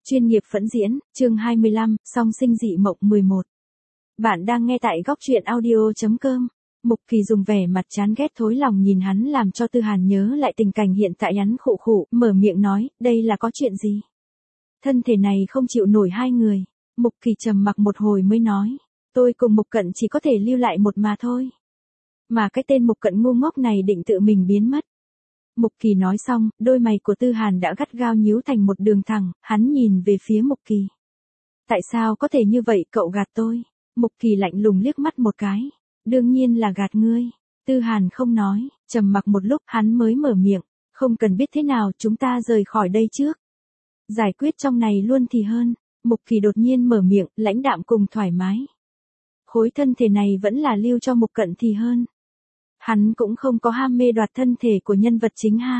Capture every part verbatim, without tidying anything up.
Chuyên nghiệp phẫn diễn, chương hai mươi lăm, song sinh dị mộng mười một. Bạn đang nghe tại góc truyện audio.com. Mục Kỳ dùng vẻ mặt chán ghét thối lòng nhìn hắn làm cho Tư Hàn nhớ lại tình cảnh hiện tại, hắn khụ khụ, mở miệng nói, đây là có chuyện gì? Thân thể này không chịu nổi hai người. Mục Kỳ trầm mặc một hồi mới nói, tôi cùng Mục Cận chỉ có thể lưu lại một mà thôi. Mà cái tên Mục Cận ngu ngốc này định tự mình biến mất. Mục Kỳ nói xong, đôi mày của Tư Hàn đã gắt gao nhíu thành một đường thẳng, hắn nhìn về phía Mục Kỳ. Tại sao có thể như vậy, cậu gạt tôi? Mục Kỳ lạnh lùng liếc mắt một cái. Đương nhiên là gạt ngươi. Tư Hàn không nói, trầm mặc một lúc hắn mới mở miệng. Không cần biết thế nào, chúng ta rời khỏi đây trước. Giải quyết trong này luôn thì hơn. Mục Kỳ đột nhiên mở miệng, lãnh đạm cùng thoải mái. Khối thân thể này vẫn là lưu cho Mục Cận thì hơn. Hắn cũng không có ham mê đoạt thân thể của nhân vật chính ha.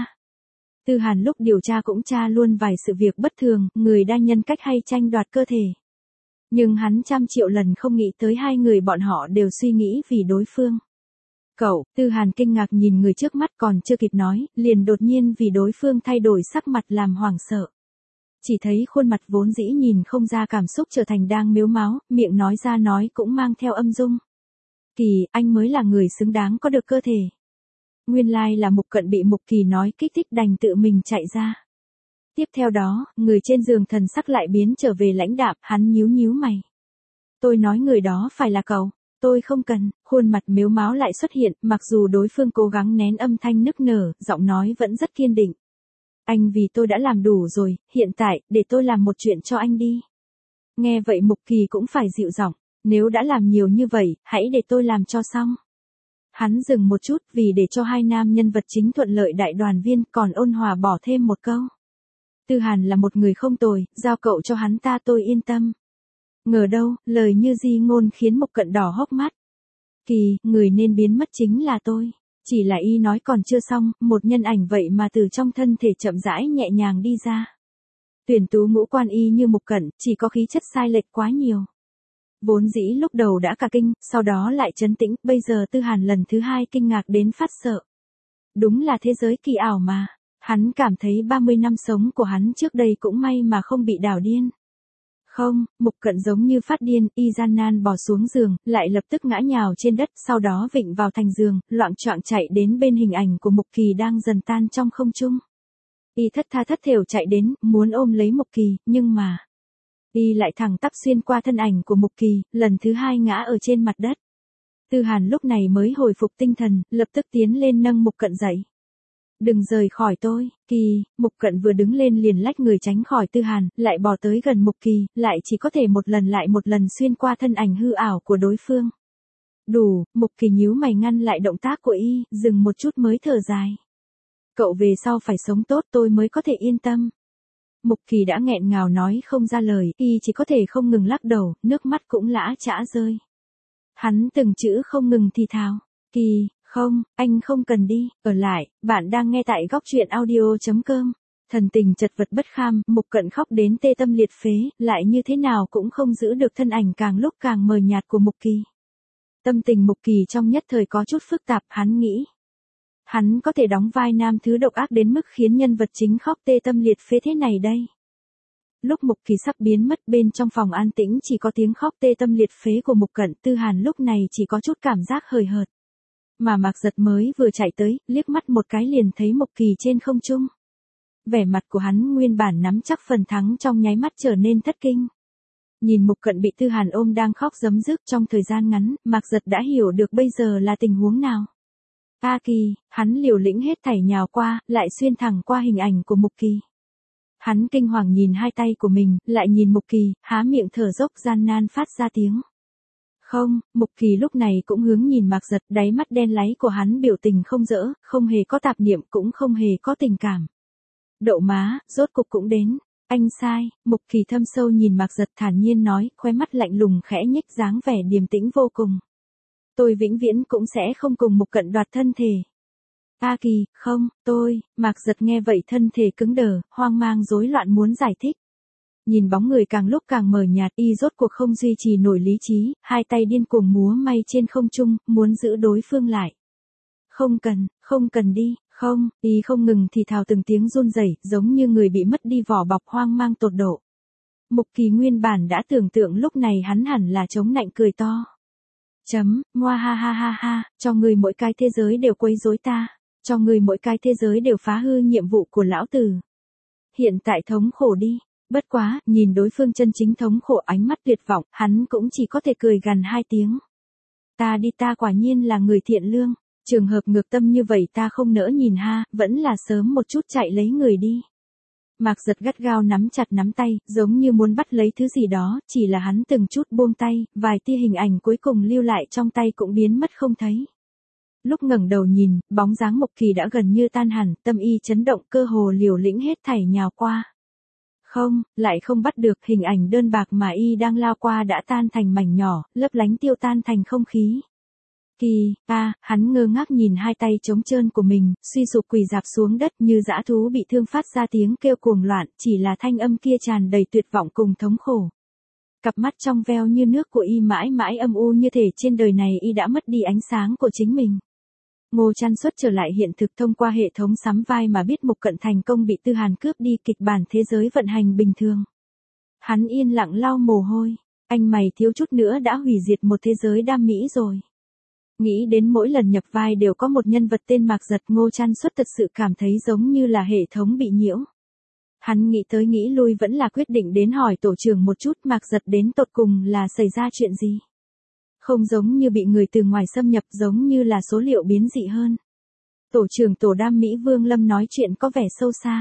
Tư Hàn lúc điều tra cũng tra luôn vài sự việc bất thường, người đa nhân cách hay tranh đoạt cơ thể. Nhưng hắn trăm triệu lần không nghĩ tới hai người bọn họ đều suy nghĩ vì đối phương. Cậu, Tư Hàn kinh ngạc nhìn người trước mắt còn chưa kịp nói, liền đột nhiên vì đối phương thay đổi sắc mặt làm hoảng sợ. Chỉ thấy khuôn mặt vốn dĩ nhìn không ra cảm xúc trở thành đang mếu máo, miệng nói ra nói cũng mang theo âm dung. Kỳ, anh mới là người xứng đáng có được cơ thể. Nguyên lai là Mục Cận bị Mục Kỳ nói kích thích đành tự mình chạy ra. Tiếp theo đó, người trên giường thần sắc lại biến trở về lãnh đạm, hắn nhíu nhíu mày. Tôi nói người đó phải là cậu, tôi không cần, khuôn mặt mếu máo lại xuất hiện, mặc dù đối phương cố gắng nén âm thanh nức nở, giọng nói vẫn rất kiên định. Anh vì tôi đã làm đủ rồi, hiện tại, để tôi làm một chuyện cho anh đi. Nghe vậy Mục Kỳ cũng phải dịu giọng. Nếu đã làm nhiều như vậy, hãy để tôi làm cho xong. Hắn dừng một chút vì để cho hai nam nhân vật chính thuận lợi đại đoàn viên, còn ôn hòa bỏ thêm một câu. Tư Hàn là một người không tồi, giao cậu cho hắn ta tôi yên tâm. Ngờ đâu, lời như di ngôn khiến Mục Cận đỏ hốc mắt. Kỳ, người nên biến mất chính là tôi. Chỉ là y nói còn chưa xong, một nhân ảnh vậy mà từ trong thân thể chậm rãi nhẹ nhàng đi ra. Tuyển tú ngũ quan y như Mục Cận, chỉ có khí chất sai lệch quá nhiều. Vốn dĩ lúc đầu đã cả kinh, sau đó lại trấn tĩnh, bây giờ Tư Hàn lần thứ hai kinh ngạc đến phát sợ. Đúng là thế giới kỳ ảo mà. Hắn cảm thấy ba mươi năm sống của hắn trước đây cũng may mà không bị đảo điên. Không, Mục Cận giống như phát điên, y gian nan bò xuống giường, lại lập tức ngã nhào trên đất, sau đó vịnh vào thành giường, loạng choạng chạy đến bên hình ảnh của Mục Kỳ đang dần tan trong không trung. Y thất tha thất thểu chạy đến, muốn ôm lấy Mục Kỳ, nhưng mà... Y lại thẳng tắp xuyên qua thân ảnh của Mục Kỳ, lần thứ hai ngã ở trên mặt đất. Tư Hàn lúc này mới hồi phục tinh thần, lập tức tiến lên nâng Mục Cận dậy. Đừng rời khỏi tôi, Kỳ, Mục Cận vừa đứng lên liền lách người tránh khỏi Tư Hàn, lại bò tới gần Mục Kỳ, lại chỉ có thể một lần lại một lần xuyên qua thân ảnh hư ảo của đối phương. Đủ, Mục Kỳ nhíu mày ngăn lại động tác của y, dừng một chút mới thở dài. Cậu về sau phải sống tốt tôi mới có thể yên tâm. Mục Kỳ đã nghẹn ngào nói không ra lời, y chỉ có thể không ngừng lắc đầu, nước mắt cũng lã chã rơi. Hắn từng chữ không ngừng thì thào, Kỳ, không, anh không cần đi, ở lại, bạn đang nghe tại góc truyện audio.com. Thần tình chật vật bất kham, Mục Cận khóc đến tê tâm liệt phế, lại như thế nào cũng không giữ được thân ảnh càng lúc càng mờ nhạt của Mục Kỳ. Tâm tình Mục Kỳ trong nhất thời có chút phức tạp, hắn nghĩ. Hắn có thể đóng vai nam thứ độc ác đến mức khiến nhân vật chính khóc tê tâm liệt phế thế này đây. Lúc Mục Kỳ sắp biến mất bên trong phòng an tĩnh chỉ có tiếng khóc tê tâm liệt phế của Mục Cận, Tư Hàn lúc này chỉ có chút cảm giác hời hợt. Mà Mạc Giật mới vừa chạy tới, liếc mắt một cái liền thấy Mục Kỳ trên không trung. Vẻ mặt của hắn nguyên bản nắm chắc phần thắng trong nháy mắt trở nên thất kinh. Nhìn Mục Cận bị Tư Hàn ôm đang khóc rấm rứt trong thời gian ngắn, Mạc Giật đã hiểu được bây giờ là tình huống nào. A Kỳ, hắn liều lĩnh hết thảy nhào qua, lại xuyên thẳng qua hình ảnh của Mục Kỳ. Hắn kinh hoàng nhìn hai tay của mình, lại nhìn Mục Kỳ, há miệng thở dốc gian nan phát ra tiếng. Không, Mục Kỳ lúc này cũng hướng nhìn Mạc Giật, đáy mắt đen láy của hắn biểu tình không dỡ, không hề có tạp niệm cũng không hề có tình cảm. Đậu má, rốt cục cũng đến. Anh sai, Mục Kỳ thâm sâu nhìn Mạc Giật thản nhiên nói, khóe mắt lạnh lùng khẽ nhếch dáng vẻ điềm tĩnh vô cùng. Tôi vĩnh viễn cũng sẽ không cùng Mục Cận đoạt thân thể. A Kỳ, không, tôi, Mạc Giật nghe vậy thân thể cứng đờ, hoang mang rối loạn muốn giải thích. Nhìn bóng người càng lúc càng mờ nhạt, y rốt cuộc không duy trì nổi lý trí, hai tay điên cuồng múa may trên không trung, muốn giữ đối phương lại. Không cần, không cần đi, không, y không ngừng thì thào từng tiếng run rẩy, giống như người bị mất đi vỏ bọc hoang mang tột độ. Mục Kỳ nguyên bản đã tưởng tượng lúc này hắn hẳn là chống nạnh cười to. Chấm, ngoa ha ha ha ha, cho người mỗi cái thế giới đều quấy rối ta, cho người mỗi cái thế giới đều phá hư nhiệm vụ của lão tử. Hiện tại thống khổ đi, bất quá, nhìn đối phương chân chính thống khổ ánh mắt tuyệt vọng, hắn cũng chỉ có thể cười gằn hai tiếng. Ta đi ta quả nhiên là người thiện lương, trường hợp ngược tâm như vậy ta không nỡ nhìn ha, vẫn là sớm một chút chạy lấy người đi. Mạc Giật gắt gao nắm chặt nắm tay, giống như muốn bắt lấy thứ gì đó, chỉ là hắn từng chút buông tay, vài tia hình ảnh cuối cùng lưu lại trong tay cũng biến mất không thấy. Lúc ngẩng đầu nhìn, bóng dáng Mộc Kỳ đã gần như tan hẳn, tâm y chấn động cơ hồ liều lĩnh hết thảy nhào qua. Không, lại không bắt được, hình ảnh đơn bạc mà y đang lao qua đã tan thành mảnh nhỏ, lấp lánh tiêu tan thành không khí. Kỳ, a, hắn ngơ ngác nhìn hai tay trống trơn của mình, suy sụp quỳ dạp xuống đất như dã thú bị thương phát ra tiếng kêu cuồng loạn, chỉ là thanh âm kia tràn đầy tuyệt vọng cùng thống khổ. Cặp mắt trong veo như nước của y mãi mãi âm u như thể trên đời này y đã mất đi ánh sáng của chính mình. Ngô Trăn Xuất trở lại hiện thực thông qua hệ thống sắm vai mà biết Mục Cận thành công bị Tư Hàn cướp đi, kịch bản thế giới vận hành bình thường. Hắn yên lặng lau mồ hôi, anh mày thiếu chút nữa đã hủy diệt một thế giới đam mỹ rồi. Nghĩ đến mỗi lần nhập vai đều có một nhân vật tên Mạc Giật, Ngô Trăn Xuất thật sự cảm thấy giống như là hệ thống bị nhiễu. Hắn nghĩ tới nghĩ lui vẫn là quyết định đến hỏi tổ trưởng một chút Mạc Giật đến tột cùng là xảy ra chuyện gì. Không giống như bị người từ ngoài xâm nhập, giống như là số liệu biến dị hơn. Tổ trưởng tổ đam Mỹ Vương Lâm nói chuyện có vẻ sâu xa.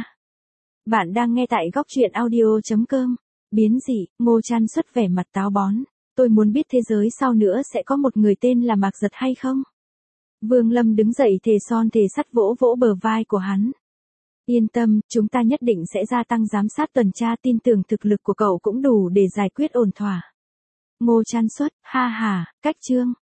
Bạn đang nghe tại góc truyện audio chấm com. Biến dị, Ngô Trăn Xuất vẻ mặt táo bón. Tôi muốn biết thế giới sau nữa sẽ có một người tên là Mạc Giật hay không? Vương Lâm đứng dậy thề son thề sắt vỗ vỗ bờ vai của hắn. Yên tâm, chúng ta nhất định sẽ gia tăng giám sát tuần tra, tin tưởng thực lực của cậu cũng đủ để giải quyết ổn thỏa. Ngô Trăn Xuất, ha ha, cách chương.